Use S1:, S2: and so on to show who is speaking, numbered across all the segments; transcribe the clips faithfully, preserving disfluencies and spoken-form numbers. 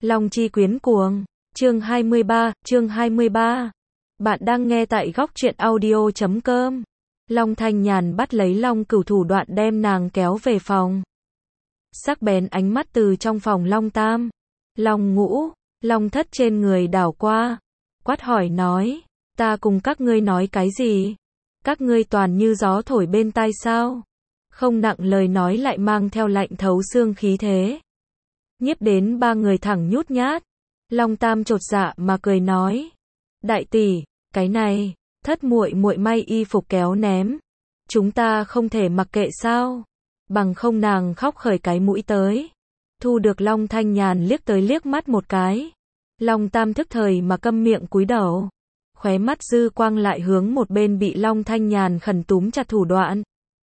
S1: Long chi quyến cuồng. Chương hai mươi ba, chương hai mươi ba. Bạn đang nghe tại góc truyện audio chấm com. Long Thanh Nhàn bắt lấy Long Cửu thủ đoạn đem nàng kéo về phòng. Sắc bén ánh mắt từ trong phòng Long Tam, Long Ngũ, Long Thất trên người đảo qua, quát hỏi nói, ta cùng các ngươi nói cái gì? Các ngươi toàn như gió thổi bên tai sao? Không nặng lời nói lại mang theo lạnh thấu xương khí thế. Nhiếp đến ba người thẳng nhút nhát. Long Tam chột dạ mà cười nói, đại tỷ, cái này, Thất muội muội may y phục kéo ném, chúng ta không thể mặc kệ sao? Bằng không nàng khóc khởi cái mũi tới. Thu được Long Thanh Nhàn liếc tới liếc mắt một cái. Long Tam thức thời mà câm miệng cúi đầu. Khóe mắt dư quang lại hướng một bên bị Long Thanh Nhàn khẩn túm chặt thủ đoạn.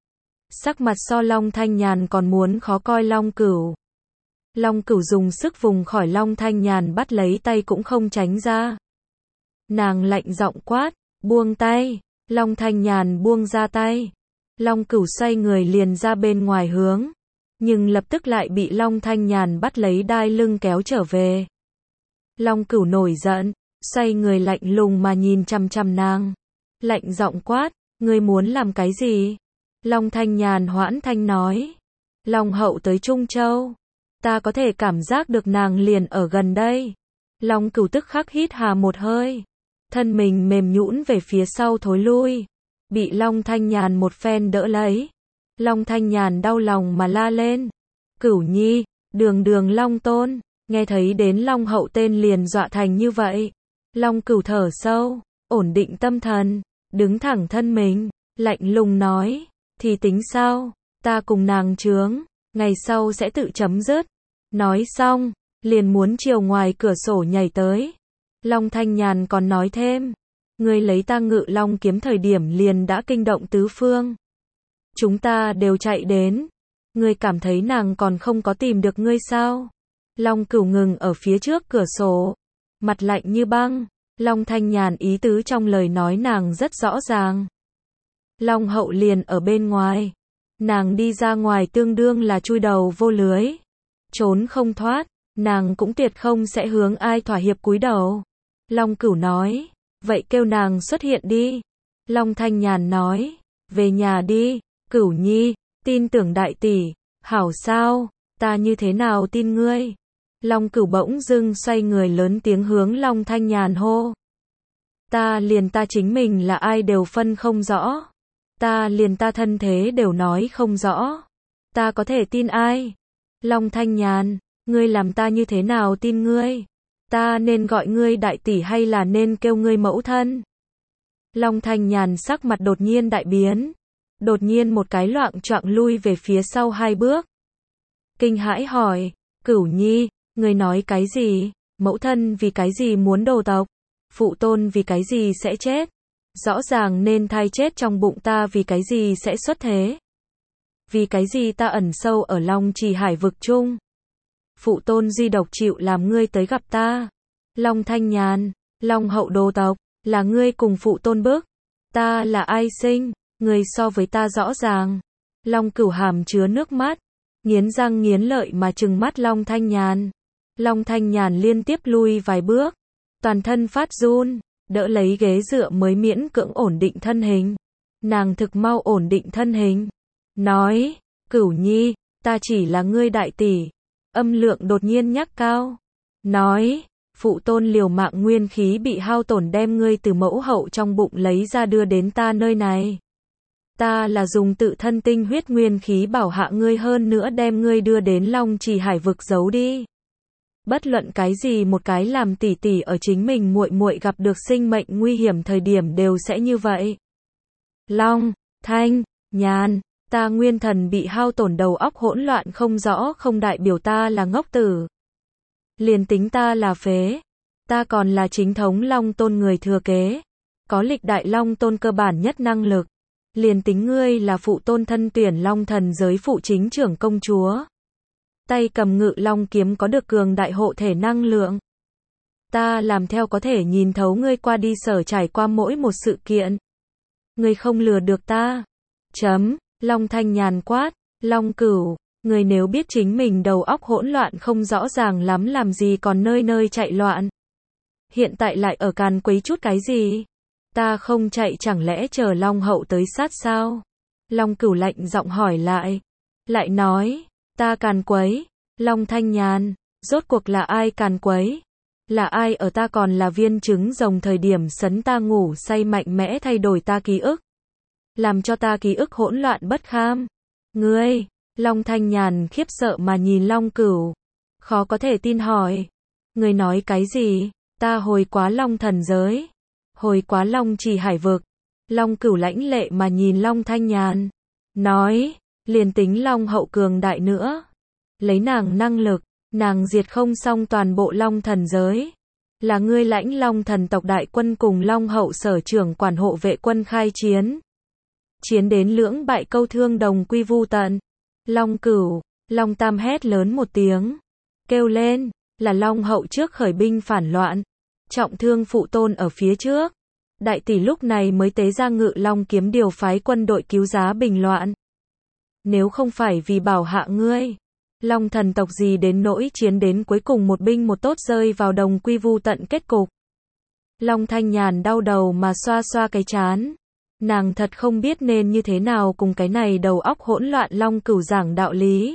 S1: Sắc mặt so Long Thanh Nhàn còn muốn khó coi Long Cửu. Long Cửu dùng sức vùng khỏi Long Thanh Nhàn bắt lấy tay cũng không tránh ra. Nàng lạnh giọng quát, buông tay. Long Thanh Nhàn buông ra tay. Long Cửu xoay người liền ra bên ngoài hướng, nhưng lập tức lại bị Long Thanh Nhàn bắt lấy đai lưng kéo trở về. Long Cửu nổi giận, xoay người lạnh lùng mà nhìn chằm chằm nàng, lạnh giọng quát, ngươi muốn làm cái gì? Long Thanh Nhàn hoãn thanh nói, Long hậu tới Trung Châu, ta có thể cảm giác được nàng liền ở gần đây. Long Cửu tức khắc hít hà một hơi, thân mình mềm nhũn về phía sau thối lui, bị Long Thanh Nhàn một phen đỡ lấy. Long Thanh Nhàn đau lòng mà la lên, Cửu nhi, đường đường Long tôn, nghe thấy đến Long hậu tên liền dọa thành như vậy. Long Cửu thở sâu, ổn định tâm thần, đứng thẳng thân mình, lạnh lùng nói, thì tính sao, ta cùng nàng chướng, ngày sau sẽ tự chấm dứt. Nói xong, liền muốn chiều ngoài cửa sổ nhảy tới. Long Thanh Nhàn còn nói thêm, ngươi lấy ta ngự long kiếm thời điểm liền đã kinh động tứ phương. Chúng ta đều chạy đến, ngươi cảm thấy nàng còn không có tìm được ngươi sao? Long Cửu ngừng ở phía trước cửa sổ, mặt lạnh như băng. Long Thanh Nhàn ý tứ trong lời nói nàng rất rõ ràng. Long hậu liền ở bên ngoài, nàng đi ra ngoài tương đương là chui đầu vô lưới, trốn không thoát, nàng cũng tuyệt không sẽ hướng ai thỏa hiệp cúi đầu. Long Cửu nói, vậy kêu nàng xuất hiện đi. Long Thanh Nhàn nói, về nhà đi, Cửu nhi, tin tưởng đại tỷ, hảo sao, ta như thế nào tin ngươi? Long Cửu bỗng dưng xoay người lớn tiếng hướng Long Thanh Nhàn hô. Ta liền ta chính mình là ai đều phân không rõ. Ta liền ta thân thế đều nói không rõ. Ta có thể tin ai? Long Thanh Nhàn, ngươi làm ta như thế nào tin ngươi? Ta nên gọi ngươi đại tỷ hay là nên kêu ngươi mẫu thân? Long Thanh Nhàn sắc mặt đột nhiên đại biến. Đột nhiên một cái loạng choạng lui về phía sau hai bước. Kinh hãi hỏi, Cửu nhi, ngươi nói cái gì? Mẫu thân vì cái gì muốn đồ tộc? Phụ tôn vì cái gì sẽ chết? Rõ ràng nên thai chết trong bụng ta vì cái gì sẽ xuất thế? Vì cái gì ta ẩn sâu ở Long Trì Hải vực chung? Phụ tôn duy độc chịu làm ngươi tới gặp ta. Long Thanh Nhàn, Long hậu đồ tộc, là ngươi cùng phụ tôn bức. Ta là ai sinh? Ngươi so với ta rõ ràng. Long Cửu hàm chứa nước mắt, nghiến răng nghiến lợi mà trừng mắt Long Thanh Nhàn. Long Thanh Nhàn liên tiếp lui vài bước, toàn thân phát run, đỡ lấy ghế dựa mới miễn cưỡng ổn định thân hình. Nàng thực mau ổn định thân hình, nói, Cửu nhi, ta chỉ là ngươi đại tỷ. Âm lượng đột nhiên nhắc cao, nói, phụ tôn liều mạng nguyên khí bị hao tổn đem ngươi từ mẫu hậu trong bụng lấy ra đưa đến ta nơi này. Ta là dùng tự thân tinh huyết nguyên khí bảo hạ ngươi hơn nữa đem ngươi đưa đến Long Trì Hải vực giấu đi. Bất luận cái gì một cái làm tỷ tỷ ở chính mình muội muội gặp được sinh mệnh nguy hiểm thời điểm đều sẽ như vậy. Long Thanh Nhàn, ta nguyên thần bị hao tổn đầu óc hỗn loạn không rõ không đại biểu ta là ngốc tử. Liền tính ta là phế, ta còn là chính thống Long tôn người thừa kế, có lịch đại Long tôn cơ bản nhất năng lực. Liền tính ngươi là phụ tôn thân tuyển Long thần giới phụ chính trưởng công chúa, tay cầm ngự long kiếm có được cường đại hộ thể năng lượng. Ta làm theo có thể nhìn thấu ngươi qua đi sở trải qua mỗi một sự kiện. Ngươi không lừa được ta. Chấm, Long Thanh Nhàn quát, Long Cửu, Người nếu biết chính mình đầu óc hỗn loạn không rõ ràng lắm làm gì còn nơi nơi chạy loạn. Hiện tại lại ở càn quấy chút cái gì? Ta không chạy chẳng lẽ chờ Long hậu tới sát sao? Long Cửu lạnh giọng hỏi lại. Lại nói, ta càn quấy. Long Thanh Nhàn, rốt cuộc là ai càn quấy? Là ai ở ta còn là viên trứng rồng thời điểm sấn ta ngủ say mạnh mẽ thay đổi ta ký ức? Làm cho ta ký ức hỗn loạn bất kham? Ngươi, Long Thanh Nhàn khiếp sợ mà nhìn Long Cửu. Khó có thể tin hỏi. Ngươi nói cái gì? Ta hồi quá Long thần giới. Hồi quá Long Trì hải vực. Long Cửu lãnh lệ mà nhìn Long Thanh Nhàn. Nói, liền tính Long hậu cường đại nữa. Lấy nàng năng lực, nàng diệt không xong toàn bộ Long thần giới. Là ngươi lãnh Long thần tộc đại quân cùng Long hậu sở trưởng quản hộ vệ quân khai chiến. Chiến đến lưỡng bại câu thương đồng quy vu tận. Long Cửu, Long Tam hét lớn một tiếng. Kêu lên, là Long hậu trước khởi binh phản loạn. Trọng thương phụ tôn ở phía trước. Đại tỷ lúc này mới tế ra Ngự Long kiếm điều phái quân đội cứu giá bình loạn. Nếu không phải vì bảo hạ ngươi, Long thần tộc gì đến nỗi chiến đến cuối cùng một binh một tốt rơi vào đồng quy vu tận kết cục. Long Thanh Nhàn đau đầu mà xoa xoa cái chán. Nàng thật không biết nên như thế nào cùng cái này đầu óc hỗn loạn Long Cửu giảng đạo lý.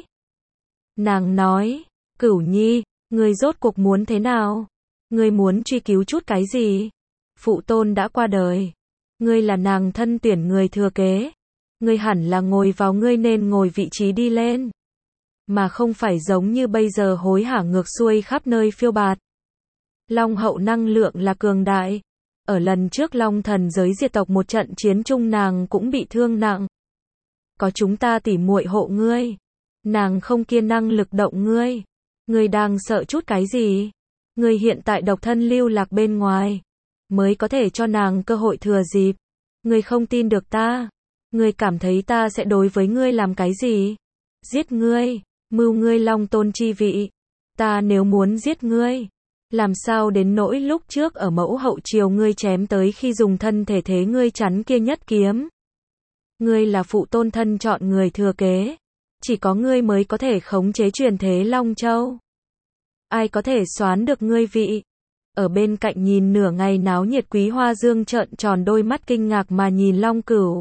S1: Nàng nói, Cửu Nhi, ngươi rốt cuộc muốn thế nào? Ngươi muốn truy cứu chút cái gì? Phụ tôn đã qua đời. Ngươi là nàng thân tuyển người thừa kế. Ngươi hẳn là ngồi vào ngươi nên ngồi vị trí đi lên. Mà không phải giống như bây giờ hối hả ngược xuôi khắp nơi phiêu bạt. Long hậu năng lượng là cường đại. Ở lần trước Long thần giới diệt tộc một trận chiến chung nàng cũng bị thương nặng. Có chúng ta tỉ muội hộ ngươi. Nàng không kiên năng lực động ngươi. Ngươi đang sợ chút cái gì? Ngươi hiện tại độc thân lưu lạc bên ngoài. Mới có thể cho nàng cơ hội thừa dịp. Ngươi không tin được ta. Ngươi cảm thấy ta sẽ đối với ngươi làm cái gì? Giết ngươi. Mưu ngươi Long tôn chi vị. Ta nếu muốn giết ngươi. Làm sao đến nỗi lúc trước ở mẫu hậu triều ngươi chém tới khi dùng thân thể thế ngươi chắn kia nhất kiếm. Ngươi là phụ tôn thân chọn người thừa kế. Chỉ có ngươi mới có thể khống chế truyền thế Long Châu. Ai có thể soán được ngươi vị? Ở bên cạnh nhìn nửa ngày náo nhiệt Quý Hoa Dương trợn tròn đôi mắt kinh ngạc mà nhìn Long Cửu.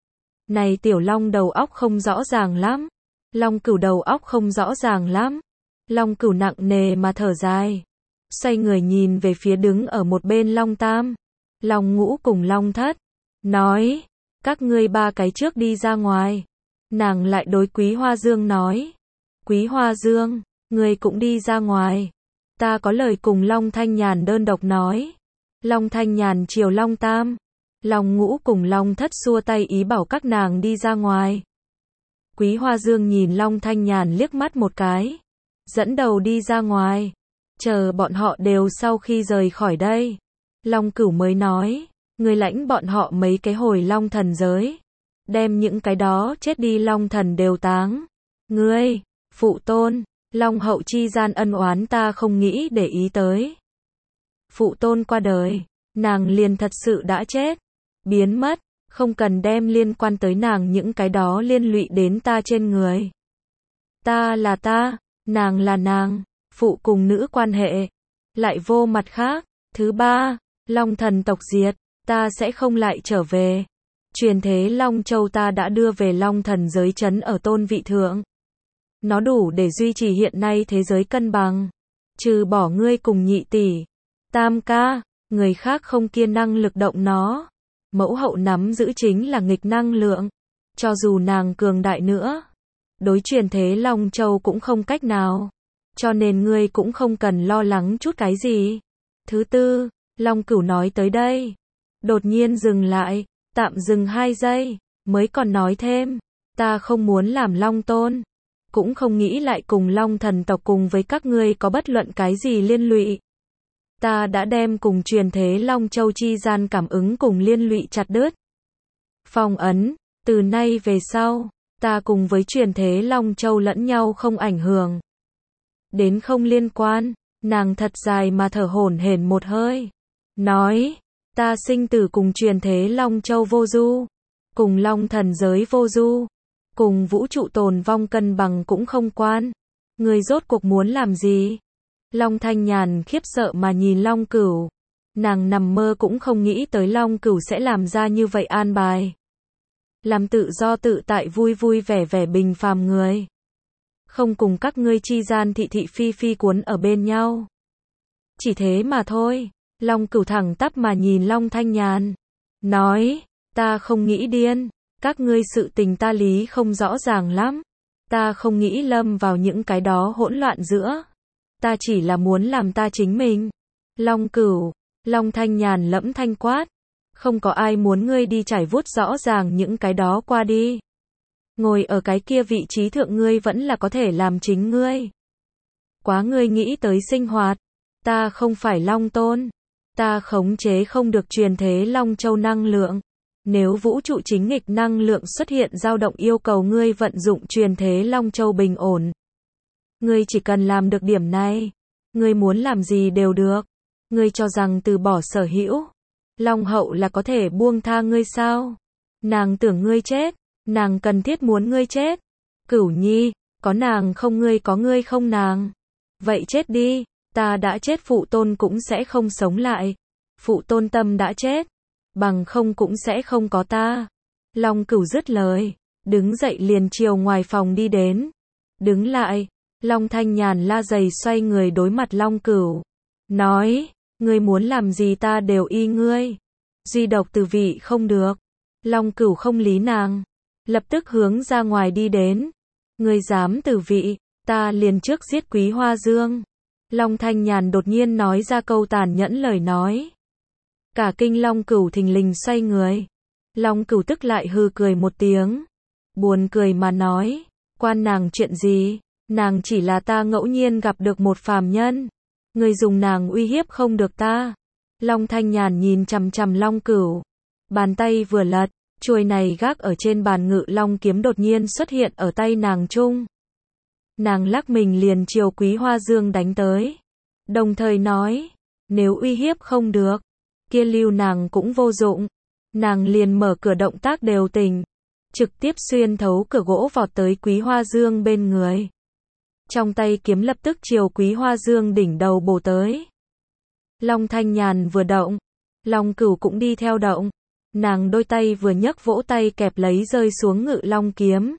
S1: Này tiểu Long đầu óc không rõ ràng lắm. Long Cửu đầu óc không rõ ràng lắm. Long Cửu nặng nề mà thở dài. Xoay người nhìn về phía đứng ở một bên Long Tam, Long Ngũ cùng Long Thất. Nói, các ngươi ba cái trước đi ra ngoài. Nàng lại đối Quý Hoa Dương nói. Quý Hoa Dương, ngươi cũng đi ra ngoài. Ta có lời cùng Long Thanh Nhàn đơn độc nói. Long Thanh Nhàn chiều Long Tam, Long Ngũ cùng Long Thất xua tay ý bảo các nàng đi ra ngoài. Quý Hoa Dương nhìn Long Thanh Nhàn liếc mắt một cái. Dẫn đầu đi ra ngoài. Chờ bọn họ đều sau khi rời khỏi đây. Long Cửu mới nói. Người lãnh bọn họ mấy cái hồi Long thần giới. Đem những cái đó chết đi Long thần đều táng. Ngươi, phụ tôn, Long hậu chi gian ân oán ta không nghĩ để ý tới. Phụ tôn qua đời. Nàng liền thật sự đã chết. Biến mất. Không cần đem liên quan tới nàng những cái đó liên lụy đến ta trên người. Ta là ta, nàng là nàng, phụ cùng nữ quan hệ. Lại vô mặt khác. Thứ ba, Long thần tộc diệt, ta sẽ không lại trở về. Truyền thế Long Châu ta đã đưa về Long thần giới trấn ở tôn vị thượng. Nó đủ để duy trì hiện nay thế giới cân bằng. Trừ bỏ ngươi cùng nhị tỷ, Tam ca, người khác không kiên năng lực động nó. Mẫu hậu nắm giữ chính là nghịch năng lượng. Cho dù nàng cường đại nữa, đối truyền thế Long Châu cũng không cách nào. Cho nên ngươi cũng không cần lo lắng chút cái gì. Thứ tư, Long Cửu nói tới đây. Đột nhiên dừng lại, tạm dừng hai giây, mới còn nói thêm. Ta không muốn làm Long tôn. Cũng không nghĩ lại cùng Long thần tộc cùng với các ngươi có bất luận cái gì liên lụy. Ta đã đem cùng truyền thế Long Châu chi gian cảm ứng cùng liên lụy chặt đứt. Phong ấn, từ nay về sau, ta cùng với truyền thế Long Châu lẫn nhau không ảnh hưởng. Đến không liên quan, nàng thật dài mà thở hổn hển một hơi. Nói, ta sinh tử cùng truyền thế Long Châu vô du, cùng Long thần giới vô du, cùng vũ trụ tồn vong cân bằng cũng không quan. Ngươi rốt cuộc muốn làm gì? Long Thanh Nhàn khiếp sợ mà nhìn Long Cửu. Nàng nằm mơ cũng không nghĩ tới Long Cửu sẽ làm ra như vậy an bài. Làm tự do tự tại vui vui vẻ vẻ bình phàm người. Không cùng các ngươi chi gian thị thị phi phi cuốn ở bên nhau. Chỉ thế mà thôi. Long Cửu thẳng tắp mà nhìn Long Thanh Nhàn. Nói, ta không nghĩ điên. Các ngươi sự tình ta lý không rõ ràng lắm. Ta không nghĩ lâm vào những cái đó hỗn loạn giữa. Ta chỉ là muốn làm ta chính mình. Long Cửu, Long Thanh Nhàn lẫm thanh quát. Không có ai muốn ngươi đi trải vuốt rõ ràng những cái đó qua đi. Ngồi ở cái kia vị trí thượng ngươi vẫn là có thể làm chính ngươi. Quá ngươi nghĩ tới sinh hoạt. Ta không phải Long Tôn. Ta khống chế không được truyền thế Long Châu năng lượng. Nếu vũ trụ chính nghịch năng lượng xuất hiện dao động yêu cầu ngươi vận dụng truyền thế Long Châu bình ổn. Ngươi chỉ cần làm được điểm này. Ngươi muốn làm gì đều được. Ngươi cho rằng từ bỏ sở hữu. Long hậu là có thể buông tha ngươi sao? Nàng tưởng ngươi chết. Nàng cần thiết muốn ngươi chết. Cửu Nhi, có nàng không ngươi có ngươi không nàng. Vậy chết đi. Ta đã chết phụ tôn cũng sẽ không sống lại. Phụ tôn tâm đã chết. Bằng không cũng sẽ không có ta. Long Cửu dứt lời. Đứng dậy liền chiều ngoài phòng đi đến. Đứng lại. Long Thanh Nhàn la giày xoay người đối mặt Long Cửu. Nói, ngươi muốn làm gì ta đều y ngươi. Duy độc từ vị không được. Long Cửu không lý nàng. Lập tức hướng ra ngoài đi đến. Ngươi dám từ vị, ta liền trước giết Quý Hoa Dương. Long Thanh Nhàn đột nhiên nói ra câu tàn nhẫn lời nói. Cả kinh Long Cửu thình lình xoay người. Long Cửu tức lại hư cười một tiếng. Buồn cười mà nói, quan nàng chuyện gì, nàng chỉ là ta ngẫu nhiên gặp được một phàm nhân. Người dùng nàng uy hiếp không được ta. Long Thanh Nhàn nhìn chằm chằm Long Cửu. Bàn tay vừa lật, chuôi này gác ở trên bàn ngự long kiếm đột nhiên xuất hiện ở tay nàng trung. Nàng lắc mình liền chiều Quý Hoa Dương đánh tới. Đồng thời nói, nếu uy hiếp không được, kia lưu nàng cũng vô dụng. Nàng liền mở cửa động tác đều tình. Trực tiếp xuyên thấu cửa gỗ vọt tới Quý Hoa Dương bên người. Trong tay kiếm lập tức chiều Quý Hoa Dương đỉnh đầu bổ tới. Long Thanh Nhàn vừa động, Long Cửu cũng đi theo động. Nàng đôi tay vừa nhấc vỗ tay kẹp lấy rơi xuống ngự long kiếm.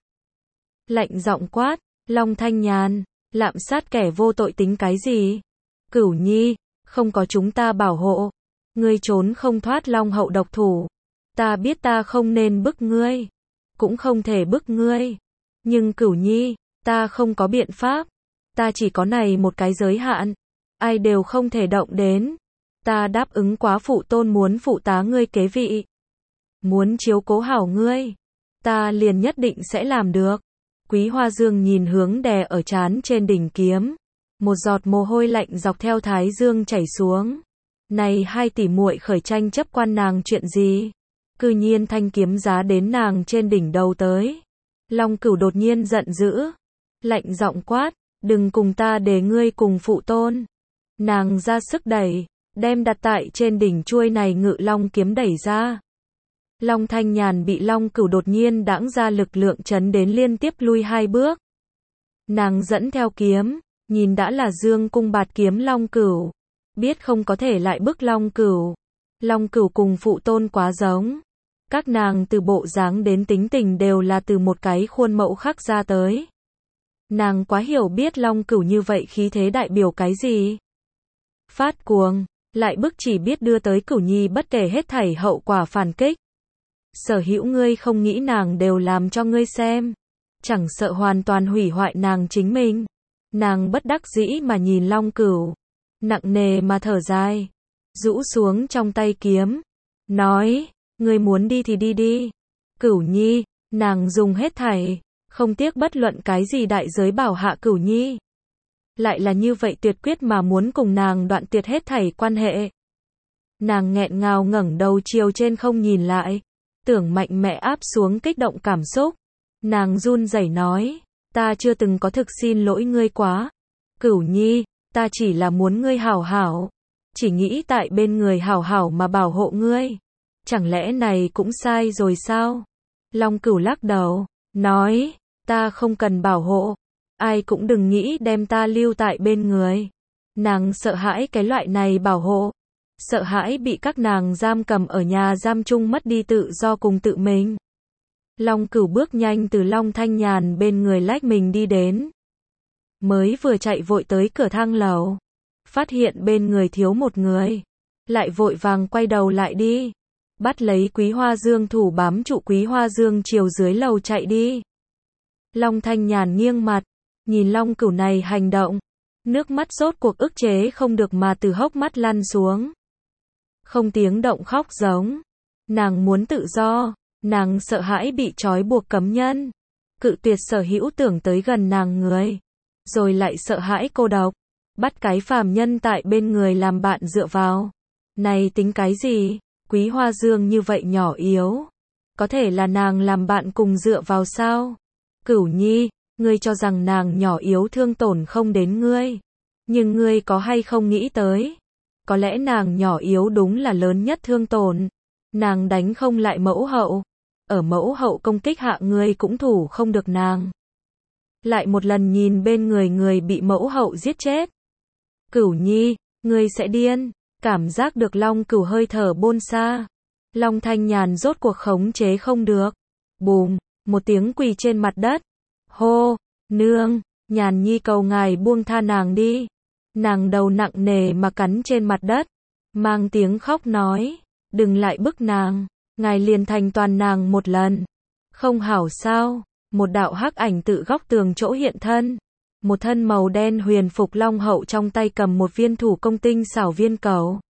S1: Lạnh giọng quát, Long Thanh Nhàn, lạm sát kẻ vô tội tính cái gì? Cửu Nhi, không có chúng ta bảo hộ. Ngươi trốn không thoát Long hậu độc thủ. Ta biết ta không nên bức ngươi. Cũng không thể bức ngươi. Nhưng Cửu Nhi, ta không có biện pháp. Ta chỉ có này một cái giới hạn. Ai đều không thể động đến. Ta đáp ứng quá phụ tôn muốn phụ tá ngươi kế vị. Muốn chiếu cố hảo ngươi. Ta liền nhất định sẽ làm được. Quý Hoa Dương nhìn hướng đè ở trán trên đỉnh kiếm. Một giọt mồ hôi lạnh dọc theo thái dương chảy xuống. Này hai tỷ muội khởi tranh chấp quan nàng chuyện gì? Cư nhiên thanh kiếm giá đến nàng trên đỉnh đầu tới. Long Cửu đột nhiên giận dữ. Lạnh giọng quát, đừng cùng ta để ngươi cùng phụ tôn. Nàng ra sức đẩy, đem đặt tại trên đỉnh chuôi này ngự long kiếm đẩy ra. Long Thanh Nhàn bị Long Cửu đột nhiên đãng ra lực lượng chấn đến liên tiếp lui hai bước. Nàng dẫn theo kiếm, nhìn đã là dương cung bạt kiếm Long Cửu. Biết không có thể lại bức Long Cửu. Long Cửu cùng phụ tôn quá giống. Các nàng từ bộ dáng đến tính tình đều là từ một cái khuôn mẫu khắc ra tới. Nàng quá hiểu biết Long Cửu như vậy khí thế đại biểu cái gì. Phát cuồng, lại bức chỉ biết đưa tới Cửu Nhi bất kể hết thảy hậu quả phản kích. Sở hữu ngươi không nghĩ nàng đều làm cho ngươi xem. Chẳng sợ hoàn toàn hủy hoại nàng chính mình. Nàng bất đắc dĩ mà nhìn Long Cửu. Nặng nề mà thở dài. Rũ xuống trong tay kiếm. Nói, ngươi muốn đi thì đi đi. Cửu Nhi, nàng dùng hết thảy. Không tiếc bất luận cái gì đại giới bảo hạ Cửu Nhi. Lại là như vậy tuyệt quyết mà muốn cùng nàng đoạn tuyệt hết thảy quan hệ. Nàng nghẹn ngào ngẩng đầu chiều trên không nhìn lại. Tưởng mạnh mẽ áp xuống kích động cảm xúc. Nàng run rẩy nói, ta chưa từng có thực xin lỗi ngươi quá. Cửu Nhi, ta chỉ là muốn ngươi hảo hảo. Chỉ nghĩ tại bên người hảo hảo mà bảo hộ ngươi. Chẳng lẽ này cũng sai rồi sao? Long Cửu lắc đầu, nói, ta không cần bảo hộ, ai cũng đừng nghĩ đem ta lưu tại bên người. Nàng sợ hãi cái loại này bảo hộ, sợ hãi bị các nàng giam cầm ở nhà giam chung mất đi tự do cùng tự mình. Long Cửu bước nhanh từ Long Thanh Nhàn bên người lách mình đi đến. Mới vừa chạy vội tới cửa thang lầu, phát hiện bên người thiếu một người, lại vội vàng quay đầu lại đi, bắt lấy Quý Hoa Dương thủ bám trụ Quý Hoa Dương chiều dưới lầu chạy đi. Long Thanh Nhàn nghiêng mặt, nhìn Long Cửu này hành động, nước mắt rốt cuộc ức chế không được mà từ hốc mắt lăn xuống. Không tiếng động khóc giống, nàng muốn tự do, nàng sợ hãi bị trói buộc cấm nhân, cự tuyệt sở hữu tưởng tới gần nàng người, rồi lại sợ hãi cô độc, bắt cái phàm nhân tại bên người làm bạn dựa vào. Này tính cái gì? Quý Hoa Dương như vậy nhỏ yếu, có thể là nàng làm bạn cùng dựa vào sao? Cửu Nhi, ngươi cho rằng nàng nhỏ yếu thương tổn không đến ngươi, nhưng ngươi có hay không nghĩ tới, có lẽ nàng nhỏ yếu đúng là lớn nhất thương tổn. Nàng đánh không lại mẫu hậu, ở mẫu hậu công kích hạ ngươi cũng thủ không được nàng. Lại một lần nhìn bên người người bị mẫu hậu giết chết. Cửu Nhi, ngươi sẽ điên. Cảm giác được Long Cửu hơi thở bôn xa, Long Thanh Nhàn rốt cuộc khống chế không được. Bùm, một tiếng quỳ trên mặt đất. Hô, nương, Nhàn Nhi cầu ngài buông tha nàng đi. Nàng đầu nặng nề mà cắn trên mặt đất, mang tiếng khóc nói, đừng lại bức nàng, ngài liền thành toàn nàng một lần. Không hảo sao? Một đạo hắc ảnh tự góc tường chỗ hiện thân. Một thân màu đen huyền phục long hậu trong tay cầm một viên thủ công tinh xảo viên cầu.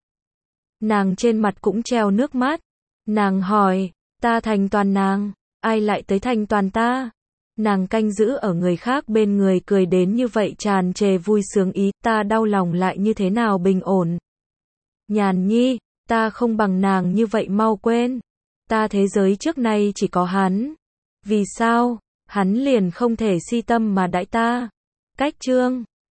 S1: Nàng trên mặt cũng treo nước mắt. Nàng hỏi, ta thành toàn nàng, ai lại tới thành toàn ta? Nàng canh giữ ở người khác bên người cười đến như vậy tràn trề vui sướng ý, ta đau lòng lại như thế nào bình ổn. Nhàn Nhi, ta không bằng nàng như vậy mau quên. Ta thế giới trước nay chỉ có hắn. Vì sao? Hắn liền không thể si tâm mà đãi ta. Cách chương